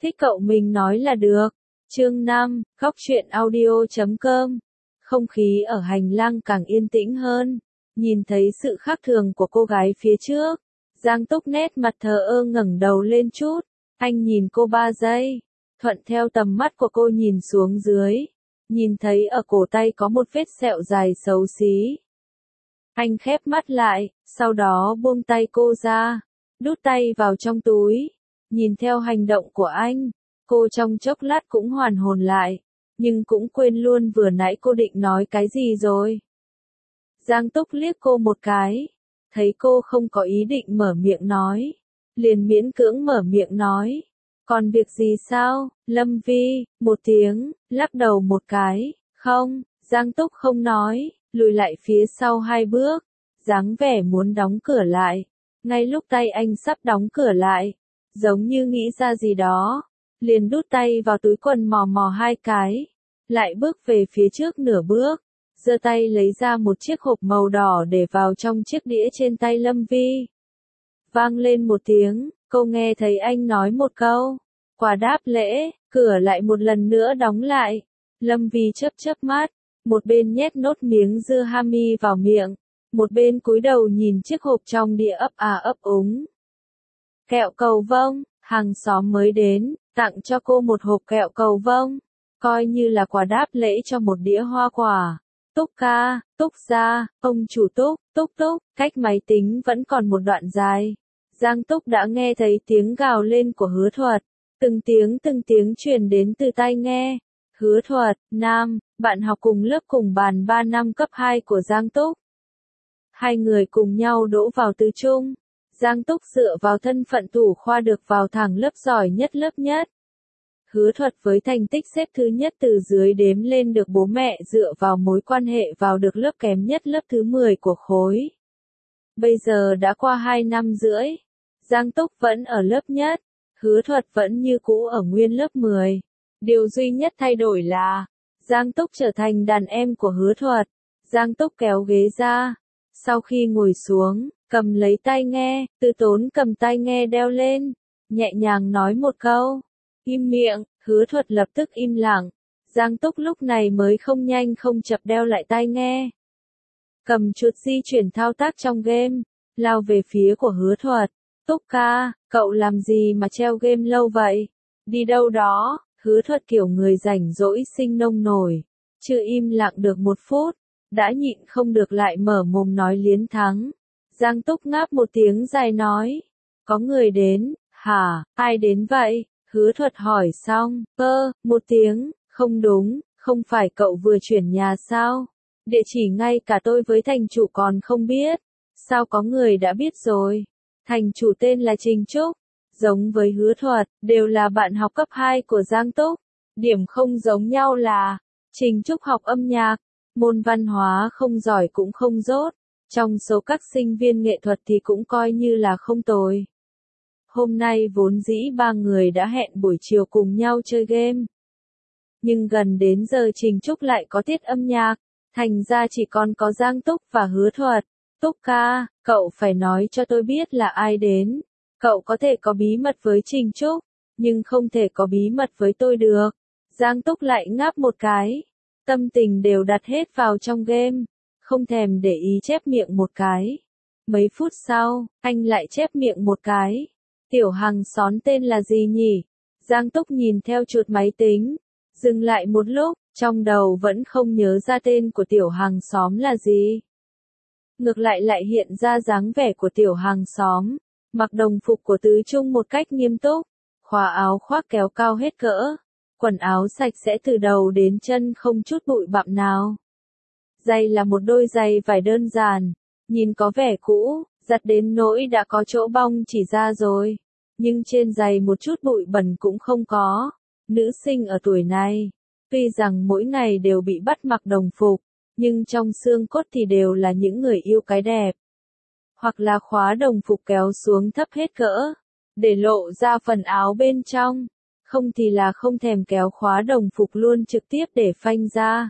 Thích cậu mình nói là được. Chương 5, Góc truyện audio.com. Không khí ở hành lang càng yên tĩnh hơn. Nhìn thấy sự khác thường của cô gái phía trước, Giang Túc nét mặt thờ ơ ngẩng đầu lên chút. Anh nhìn cô 3 giây, thuận theo tầm mắt của cô nhìn xuống dưới. Nhìn thấy ở cổ tay có một vết sẹo dài xấu xí. Anh khép mắt lại, sau đó buông tay cô ra, đút tay vào trong túi. Nhìn theo hành động của anh, cô trong chốc lát cũng hoàn hồn lại, nhưng cũng quên luôn vừa nãy cô định nói cái gì rồi. Giang Túc liếc cô một cái, thấy cô không có ý định mở miệng nói, liền miễn cưỡng mở miệng nói. Còn việc gì sao, Lâm Vi, một tiếng, lắc đầu một cái, không, Giang Túc không nói, lùi lại phía sau 2 bước, dáng vẻ muốn đóng cửa lại. Ngay lúc tay anh sắp đóng cửa lại, giống như nghĩ ra gì đó, liền đút tay vào túi quần mò mò 2 cái, lại bước về phía trước nửa bước, giơ tay lấy ra một chiếc hộp màu đỏ để vào trong chiếc đĩa trên tay Lâm Vi. Vang lên một tiếng, cô nghe thấy anh nói một câu, quà đáp lễ, cửa lại một lần nữa đóng lại. Lâm Vi chớp chớp mắt, một bên nhét nốt miếng dưa hami vào miệng, một bên cúi đầu nhìn chiếc hộp trong đĩa ấp à ấp úng. Kẹo cầu vồng, hàng xóm mới đến, tặng cho cô một hộp kẹo cầu vồng, coi như là quà đáp lễ cho một đĩa hoa quả. Túc ca, Túc gia, ông chủ Túc, Túc Túc, cách máy tính vẫn còn một đoạn dài. Giang Túc đã nghe thấy tiếng gào lên của Hứa Thuật, từng tiếng truyền đến từ tai nghe. Hứa Thuật, nam, bạn học cùng lớp cùng bàn 3 năm cấp 2 của Giang Túc. 2 người cùng nhau đỗ vào tư trung. Giang Túc dựa vào thân phận thủ khoa được vào thẳng lớp giỏi nhất lớp nhất. Hứa Thuật với thành tích xếp thứ nhất từ dưới đếm lên được bố mẹ dựa vào mối quan hệ vào được lớp kém nhất lớp thứ 10 của khối. Bây giờ đã qua 2 năm rưỡi, Giang Túc vẫn ở lớp nhất, Hứa Thuật vẫn như cũ ở nguyên lớp 10. Điều duy nhất thay đổi là, Giang Túc trở thành đàn em của Hứa Thuật. Giang Túc kéo ghế ra, sau khi ngồi xuống, cầm lấy tai nghe, Từ Tốn cầm tai nghe đeo lên, nhẹ nhàng nói một câu, im miệng. Hứa Thuật lập tức im lặng. Giang Túc lúc này mới không nhanh không chậm đeo lại tai nghe, cầm chuột di chuyển thao tác trong game, lao về phía của Hứa Thuật. Túc ca, cậu làm gì mà treo game lâu vậy? Đi đâu đó? Hứa Thuật kiểu người rảnh rỗi sinh nông nổi, chưa im lặng được 1 phút, đã nhịn không được lại mở mồm nói liến thắng. Giang Túc ngáp một tiếng dài nói, có người đến, hả, ai đến vậy? Hứa Thuật hỏi xong, một tiếng, không đúng, không phải cậu vừa chuyển nhà sao? Địa chỉ ngay cả tôi với thành chủ còn không biết. Sao có người đã biết rồi? Thành chủ tên là Trình Trúc, giống với Hứa Thuật, đều là bạn học cấp 2 của Giang Túc. Điểm không giống nhau là, Trình Trúc học âm nhạc, môn văn hóa không giỏi cũng không dốt, trong số các sinh viên nghệ thuật thì cũng coi như là không tồi. Hôm nay vốn dĩ 3 người đã hẹn buổi chiều cùng nhau chơi game. Nhưng gần đến giờ Trình Trúc lại có tiết âm nhạc, thành ra chỉ còn có Giang Túc và Hứa Thuật. Túc ca, cậu phải nói cho tôi biết là ai đến. Cậu có thể có bí mật với Trình Trúc, nhưng không thể có bí mật với tôi được. Giang Túc lại ngáp một cái, tâm tình đều đặt hết vào trong game, không thèm để ý chép miệng một cái. Mấy phút sau, anh lại chép miệng một cái. Tiểu Hằng xón tên là gì nhỉ? Giang Túc nhìn theo chuột máy tính, dừng lại một lúc, trong đầu vẫn không nhớ ra tên của Tiểu Hàng xóm là gì. Ngược lại lại hiện ra dáng vẻ của Tiểu Hàng xóm, mặc đồng phục của tứ trung một cách nghiêm túc, khóa áo khoác kéo cao hết cỡ, quần áo sạch sẽ từ đầu đến chân không chút bụi bặm nào. Giày là một đôi giày vải đơn giản, nhìn có vẻ cũ, giặt đến nỗi đã có chỗ bong chỉ ra rồi, nhưng trên giày một chút bụi bẩn cũng không có. Nữ sinh ở tuổi này, tuy rằng mỗi ngày đều bị bắt mặc đồng phục, nhưng trong xương cốt thì đều là những người yêu cái đẹp. Hoặc là khóa đồng phục kéo xuống thấp hết cỡ, để lộ ra phần áo bên trong, không thì là không thèm kéo khóa đồng phục luôn trực tiếp để phanh ra.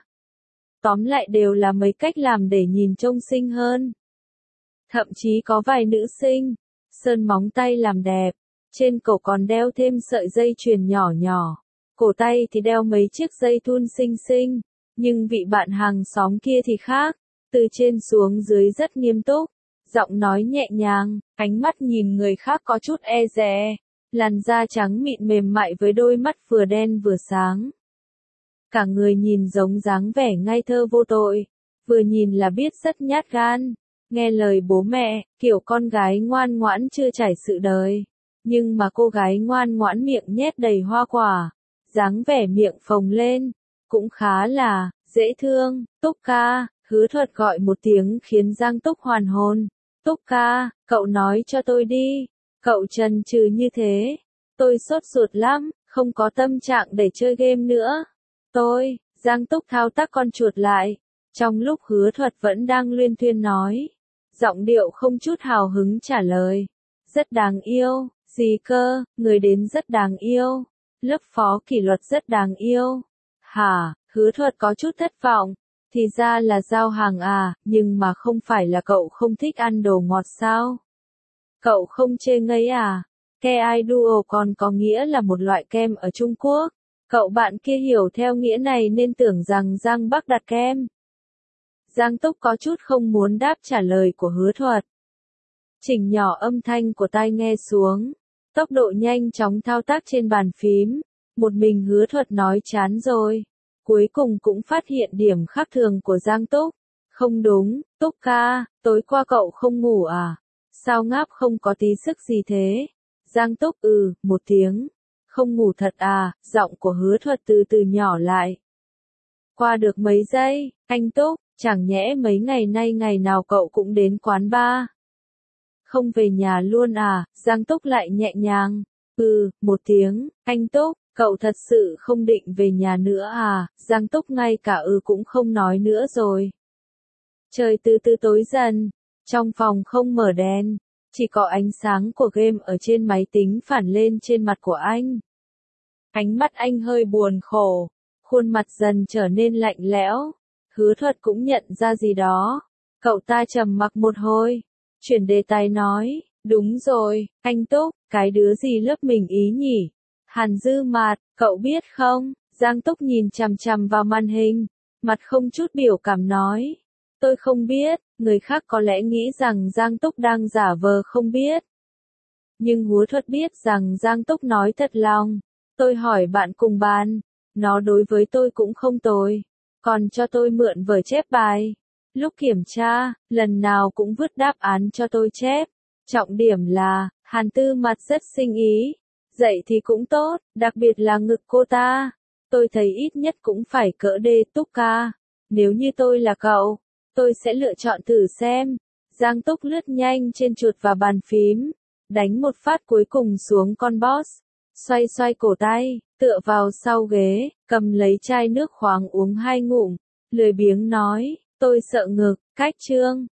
Tóm lại đều là mấy cách làm để nhìn trông xinh hơn. Thậm chí có vài nữ sinh, sơn móng tay làm đẹp, Trên cổ còn đeo thêm sợi dây chuyền nhỏ nhỏ. Cổ tay thì đeo mấy chiếc dây thun xinh xinh. Nhưng vị bạn hàng xóm kia thì khác. Từ trên xuống dưới rất nghiêm túc. Giọng nói nhẹ nhàng, ánh mắt nhìn người khác có chút e dè. Làn da trắng mịn mềm mại với đôi mắt vừa đen vừa sáng. Cả người nhìn giống dáng vẻ ngây thơ vô tội. Vừa nhìn là biết rất nhát gan. Nghe lời bố mẹ, kiểu con gái ngoan ngoãn chưa trải sự đời. Nhưng mà cô gái ngoan ngoãn miệng nhét đầy hoa quả. Dáng vẻ miệng phồng lên. Cũng khá là dễ thương. Túc ca, Hứa Thuật gọi một tiếng khiến Giang Túc hoàn hồn. Túc ca, cậu nói cho tôi đi. Cậu chần chừ như thế. Tôi sốt ruột lắm, không có tâm trạng để chơi game nữa. Giang Túc thao tác con chuột lại. Trong lúc Hứa Thuật vẫn đang luyên thuyên nói. Giọng điệu không chút hào hứng trả lời. Rất đáng yêu, gì cơ, người đến rất đáng yêu. Lớp phó kỷ luật rất đáng yêu. Hả, Hứa Thuật có chút thất vọng. Thì ra là giao hàng à, nhưng mà không phải là cậu không thích ăn đồ ngọt sao? Cậu không chê ngấy à? Ke Idol còn có nghĩa là một loại kem ở Trung Quốc. Cậu bạn kia hiểu theo nghĩa này nên tưởng rằng Giang Bắc đặt kem. Giang Túc có chút không muốn đáp trả lời của Hứa Thuật. Chỉnh nhỏ âm thanh của tai nghe xuống. Tốc độ nhanh chóng thao tác trên bàn phím. Một mình Hứa Thuật nói chán rồi. Cuối cùng cũng phát hiện điểm khác thường của Giang Túc. Không đúng, Túc ca, tối qua cậu không ngủ à? Sao ngáp không có tí sức gì thế? Giang Túc một tiếng. Không ngủ thật à, giọng của Hứa Thuật từ từ nhỏ lại. Qua được mấy giây, anh Túc, chẳng nhẽ mấy ngày nay ngày nào cậu cũng đến quán bar? Không về nhà luôn à? Giang Túc lại nhẹ nhàng. Một tiếng, anh Túc, cậu thật sự không định về nhà nữa à? Giang Túc ngay cả cũng không nói nữa rồi. Trời từ từ tối dần, trong phòng không mở đèn, chỉ có ánh sáng của game ở trên máy tính phản lên trên mặt của anh. Ánh mắt anh hơi buồn khổ, khuôn mặt dần trở nên lạnh lẽo. Hứa Thuật cũng nhận ra gì đó. Cậu ta trầm mặc một hồi, chuyển đề tài nói, đúng rồi, anh Túc, cái đứa gì lớp mình ý nhỉ? Hàn Dư Mạt, cậu biết không? Giang Túc nhìn chằm chằm vào màn hình, mặt không chút biểu cảm nói. Tôi không biết, người khác có lẽ nghĩ rằng Giang Túc đang giả vờ không biết. Nhưng Hứa Thuật biết rằng Giang Túc nói thật lòng. Tôi hỏi bạn cùng bàn, nó đối với tôi cũng không tồi, còn cho tôi mượn vở chép bài. Lúc kiểm tra, lần nào cũng vứt đáp án cho tôi chép. Trọng điểm là, Hàn Tư Mạt rất sinh ý. Dạy thì cũng tốt, đặc biệt là ngực cô ta. Tôi thấy ít nhất cũng phải cỡ D. Túc ca. Nếu như tôi là cậu, tôi sẽ lựa chọn thử xem. Giang Túc lướt nhanh trên chuột và bàn phím, đánh một phát cuối cùng xuống con boss. Xoay xoay cổ tay, tựa vào sau ghế, cầm lấy chai nước khoáng uống 2 ngụm. Lười biếng nói, tôi sợ ngực, cách chương.